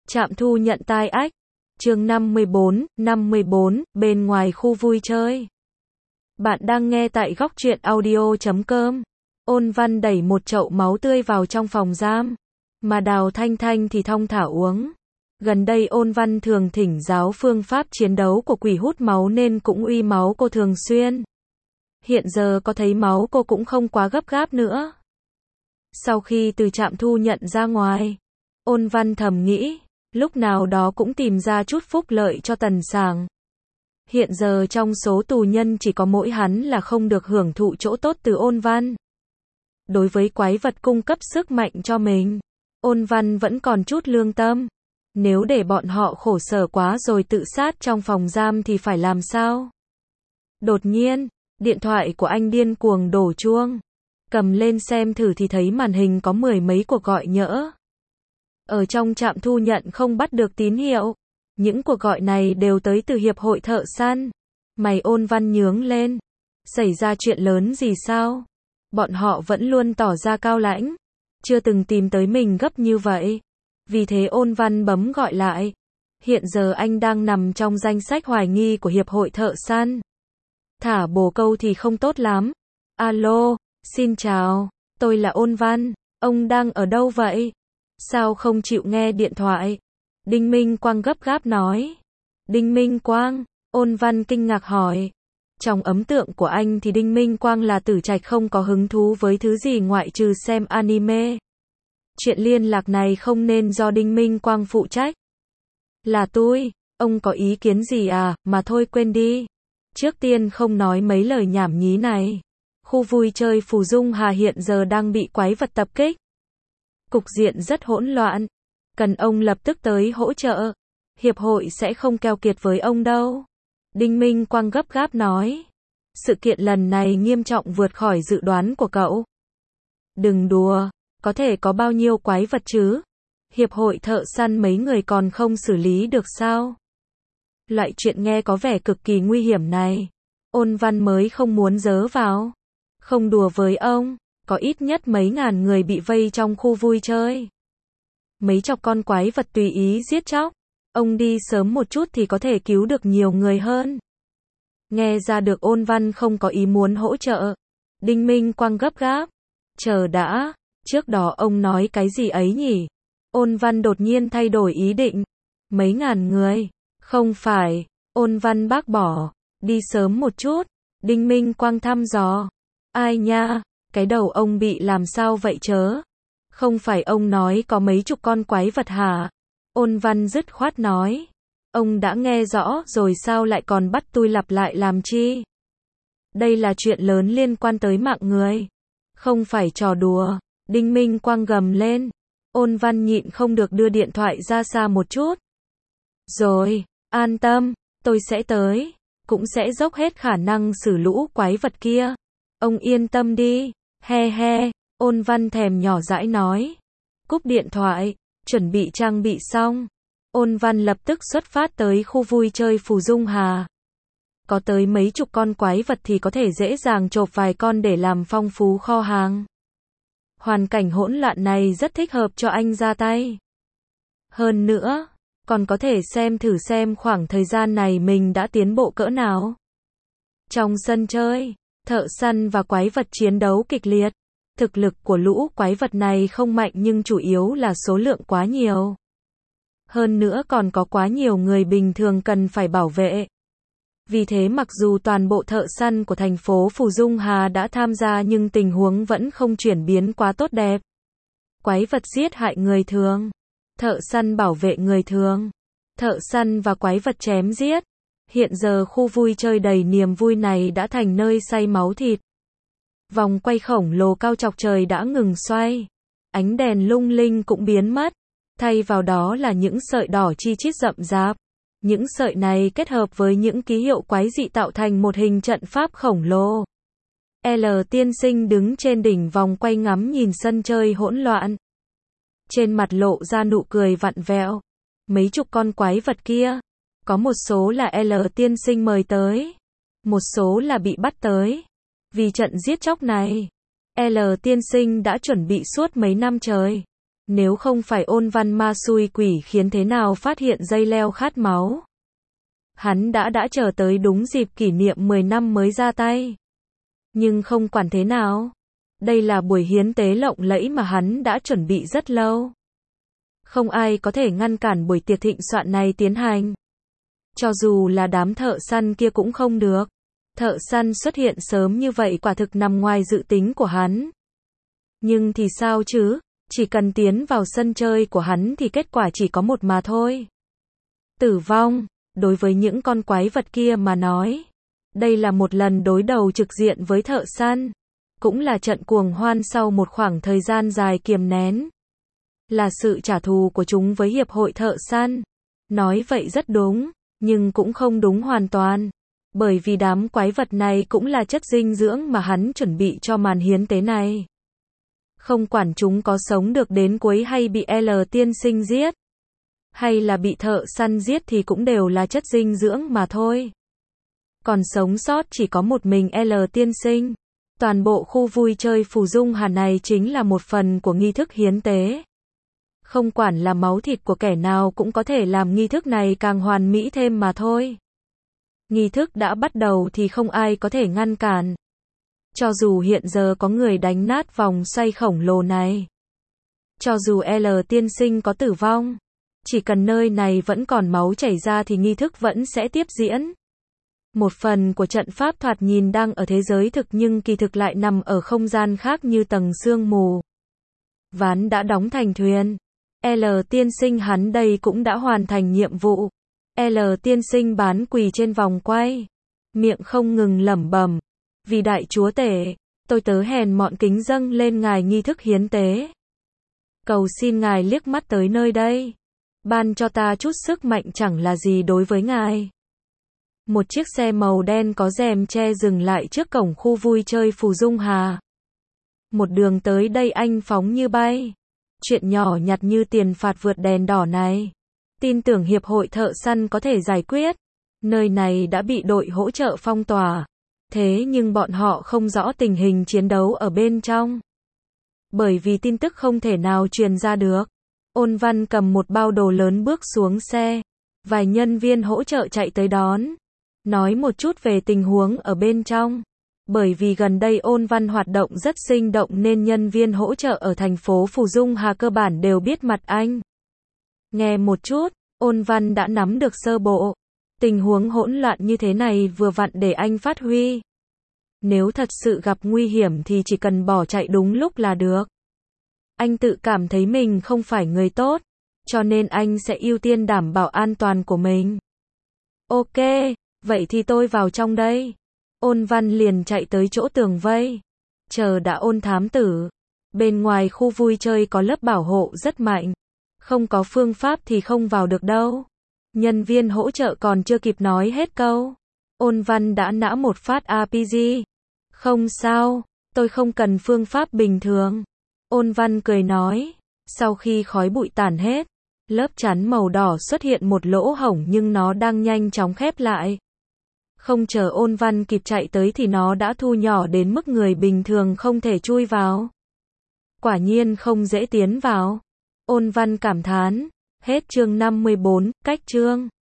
Trạm thu nhận tai ách. Chương 54, bên ngoài khu vui chơi. Bạn đang nghe tại góc truyện audio.com. Ôn Văn đẩy một chậu máu tươi vào trong phòng giam, mà Đào Thanh Thanh thì thong thả uống. Gần đây Ôn Văn thường thỉnh giáo phương pháp chiến đấu của quỷ hút máu nên cũng uy máu cô thường xuyên. Hiện giờ có thấy máu cô cũng không quá gấp gáp nữa. Sau khi từ trạm thu nhận ra ngoài, Ôn Văn thầm nghĩ, lúc nào đó cũng tìm ra chút phúc lợi cho Tần Sảng. Hiện giờ trong số tù nhân chỉ có mỗi hắn là không được hưởng thụ chỗ tốt từ Ôn Văn. Đối với quái vật cung cấp sức mạnh cho mình, Ôn Văn vẫn còn chút lương tâm. Nếu để bọn họ khổ sở quá rồi tự sát trong phòng giam thì phải làm sao? Đột nhiên, điện thoại của anh điên cuồng đổ chuông. Cầm lên xem thử thì thấy màn hình có mười mấy cuộc gọi nhỡ. Ở trong trạm thu nhận không bắt được tín hiệu. Những cuộc gọi này đều tới từ Hiệp hội Thợ Săn. Mày Ôn Văn nhướng lên. Xảy ra chuyện lớn gì sao? Bọn họ vẫn luôn tỏ ra cao lãnh. Chưa từng tìm tới mình gấp như vậy. Vì thế Ôn Văn bấm gọi lại. Hiện giờ anh đang nằm trong danh sách hoài nghi của Hiệp hội Thợ Săn. Thả bồ câu thì không tốt lắm. Alo, xin chào, tôi là Ôn Văn, ông đang ở đâu vậy? Sao không chịu nghe điện thoại? Đinh Minh Quang gấp gáp nói. Đinh Minh Quang, Ôn Văn kinh ngạc hỏi. Trong ấn tượng của anh thì Đinh Minh Quang là tử trạch không có hứng thú với thứ gì ngoại trừ xem anime. Chuyện liên lạc này không nên do Đinh Minh Quang phụ trách. Là tôi, ông có ý kiến gì à, mà thôi quên đi. Trước tiên không nói mấy lời nhảm nhí này. Khu vui chơi Phù Dung Hà hiện giờ đang bị quái vật tập kích. Cục diện rất hỗn loạn. Cần ông lập tức tới hỗ trợ. Hiệp hội sẽ không keo kiệt với ông đâu. Đinh Minh Quang gấp gáp nói. Sự kiện lần này nghiêm trọng vượt khỏi dự đoán của cậu. Đừng đùa, có thể có bao nhiêu quái vật chứ? Hiệp hội Thợ Săn mấy người còn không xử lý được sao? Loại chuyện nghe có vẻ cực kỳ nguy hiểm này. Ôn Văn mới không muốn dớ vào. Không đùa với ông, có ít nhất mấy ngàn người bị vây trong khu vui chơi. Mấy chọc con quái vật tùy ý giết chóc. Ông đi sớm một chút thì có thể cứu được nhiều người hơn. Nghe ra được Ôn Văn không có ý muốn hỗ trợ. Đinh Minh Quang gấp gáp. Chờ đã, trước đó ông nói cái gì ấy nhỉ? Ôn Văn đột nhiên thay đổi ý định. Mấy ngàn người. Không phải, Ôn Văn bác bỏ. Đi sớm một chút. Đinh Minh Quang thăm dò. Ai nha, cái đầu ông bị làm sao vậy chớ? Không phải ông nói có mấy chục con quái vật hả? Ôn Văn dứt khoát nói. Ông đã nghe rõ rồi sao lại còn bắt tôi lặp lại làm chi? Đây là chuyện lớn liên quan tới mạng người. Không phải trò đùa. Đinh Minh Quang gầm lên. Ôn Văn nhịn không được đưa điện thoại ra xa một chút. Rồi, an tâm, tôi sẽ tới. Cũng sẽ dốc hết khả năng xử lũ quái vật kia. Ông yên tâm đi. He he, Ôn Văn thèm nhỏ dãi nói. Cúp điện thoại, chuẩn bị trang bị xong. Ôn Văn lập tức xuất phát tới khu vui chơi Phù Dung Hà. Có tới mấy chục con quái vật thì có thể dễ dàng chộp vài con để làm phong phú kho hàng. Hoàn cảnh hỗn loạn này rất thích hợp cho anh ra tay. Hơn nữa, còn có thể xem thử xem khoảng thời gian này mình đã tiến bộ cỡ nào. Trong sân chơi, thợ săn và quái vật chiến đấu kịch liệt. Thực lực của lũ quái vật này không mạnh nhưng chủ yếu là số lượng quá nhiều. Hơn nữa còn có quá nhiều người bình thường cần phải bảo vệ. Vì thế mặc dù toàn bộ thợ săn của thành phố Phù Dung Hà đã tham gia nhưng tình huống vẫn không chuyển biến quá tốt đẹp. Quái vật giết hại người thường. Thợ săn bảo vệ người thường. Thợ săn và quái vật chém giết. Hiện giờ khu vui chơi đầy niềm vui này đã thành nơi say máu thịt. Vòng quay khổng lồ cao chọc trời đã ngừng xoay. Ánh đèn lung linh cũng biến mất. Thay vào đó là những sợi đỏ chi chít rậm rạp. Những sợi này kết hợp với những ký hiệu quái dị tạo thành một hình trận pháp khổng lồ. L tiên sinh đứng trên đỉnh vòng quay ngắm nhìn sân chơi hỗn loạn. Trên mặt lộ ra nụ cười vặn vẹo. Mấy chục con quái vật kia. Có một số là L tiên sinh mời tới. Một số là bị bắt tới. Vì trận giết chóc này, L tiên sinh đã chuẩn bị suốt mấy năm trời. Nếu không phải Ôn Văn ma xui quỷ khiến thế nào phát hiện dây leo khát máu. Hắn đã chờ tới đúng dịp kỷ niệm 10 năm mới ra tay. Nhưng không quản thế nào. Đây là buổi hiến tế lộng lẫy mà hắn đã chuẩn bị rất lâu. Không ai có thể ngăn cản buổi tiệc thịnh soạn này tiến hành. Cho dù là đám thợ săn kia cũng không được. Thợ săn xuất hiện sớm như vậy quả thực nằm ngoài dự tính của hắn. Nhưng thì sao chứ, chỉ cần tiến vào sân chơi của hắn thì kết quả chỉ có một mà thôi. Tử vong, đối với những con quái vật kia mà nói. Đây là một lần đối đầu trực diện với thợ săn. Cũng là trận cuồng hoan sau một khoảng thời gian dài kiềm nén. Là sự trả thù của chúng với hiệp hội thợ săn. Nói vậy rất đúng, nhưng cũng không đúng hoàn toàn. Bởi vì đám quái vật này cũng là chất dinh dưỡng mà hắn chuẩn bị cho màn hiến tế này. Không quản chúng có sống được đến cuối hay bị L tiên sinh giết. Hay là bị thợ săn giết thì cũng đều là chất dinh dưỡng mà thôi. Còn sống sót chỉ có một mình L tiên sinh. Toàn bộ khu vui chơi Phù Dung Hà này chính là một phần của nghi thức hiến tế. Không quản là máu thịt của kẻ nào cũng có thể làm nghi thức này càng hoàn mỹ thêm mà thôi. Nghi thức đã bắt đầu thì không ai có thể ngăn cản. Cho dù hiện giờ có người đánh nát vòng xoay khổng lồ này. Cho dù L tiên sinh có tử vong. Chỉ cần nơi này vẫn còn máu chảy ra thì nghi thức vẫn sẽ tiếp diễn. Một phần của trận pháp thoạt nhìn đang ở thế giới thực nhưng kỳ thực lại nằm ở không gian khác như tầng sương mù. Ván đã đóng thành thuyền. L tiên sinh hắn đây cũng đã hoàn thành nhiệm vụ. L tiên sinh bán quỳ trên vòng quay. Miệng không ngừng lẩm bẩm. Vì đại chúa tể, tôi tớ hèn mọn kính dâng lên ngài nghi thức hiến tế. Cầu xin ngài liếc mắt tới nơi đây. Ban cho ta chút sức mạnh chẳng là gì đối với ngài. Một chiếc xe màu đen có rèm che dừng lại trước cổng khu vui chơi Phù Dung Hà. Một đường tới đây anh phóng như bay. Chuyện nhỏ nhặt như tiền phạt vượt đèn đỏ này. Tin tưởng hiệp hội thợ săn có thể giải quyết. Nơi này đã bị đội hỗ trợ phong tỏa. Thế nhưng bọn họ không rõ tình hình chiến đấu ở bên trong. Bởi vì tin tức không thể nào truyền ra được. Ôn Văn cầm một bao đồ lớn bước xuống xe. Vài nhân viên hỗ trợ chạy tới đón. Nói một chút về tình huống ở bên trong. Bởi vì gần đây Ôn Văn hoạt động rất sinh động nên nhân viên hỗ trợ ở thành phố Phù Dung Hà cơ bản đều biết mặt anh. Nghe một chút, Ôn Văn đã nắm được sơ bộ. Tình huống hỗn loạn như thế này vừa vặn để anh phát huy. Nếu thật sự gặp nguy hiểm thì chỉ cần bỏ chạy đúng lúc là được. Anh tự cảm thấy mình không phải người tốt, cho nên anh sẽ ưu tiên đảm bảo an toàn của mình. Ok, vậy thì tôi vào trong đây. Ôn Văn liền chạy tới chỗ tường vây. Chờ đã Ôn thám tử. Bên ngoài khu vui chơi có lớp bảo hộ rất mạnh. Không có phương pháp thì không vào được đâu. Nhân viên hỗ trợ còn chưa kịp nói hết câu. Ôn Văn đã nã một phát RPG. Không sao, tôi không cần phương pháp bình thường. Ôn Văn cười nói. Sau khi khói bụi tản hết, lớp chắn màu đỏ xuất hiện một lỗ hổng nhưng nó đang nhanh chóng khép lại. Không chờ Ôn Văn kịp chạy tới thì nó đã thu nhỏ đến mức người bình thường không thể chui vào. Quả nhiên không dễ tiến vào. Ôn Văn cảm thán. Hết chương 54, cách chương.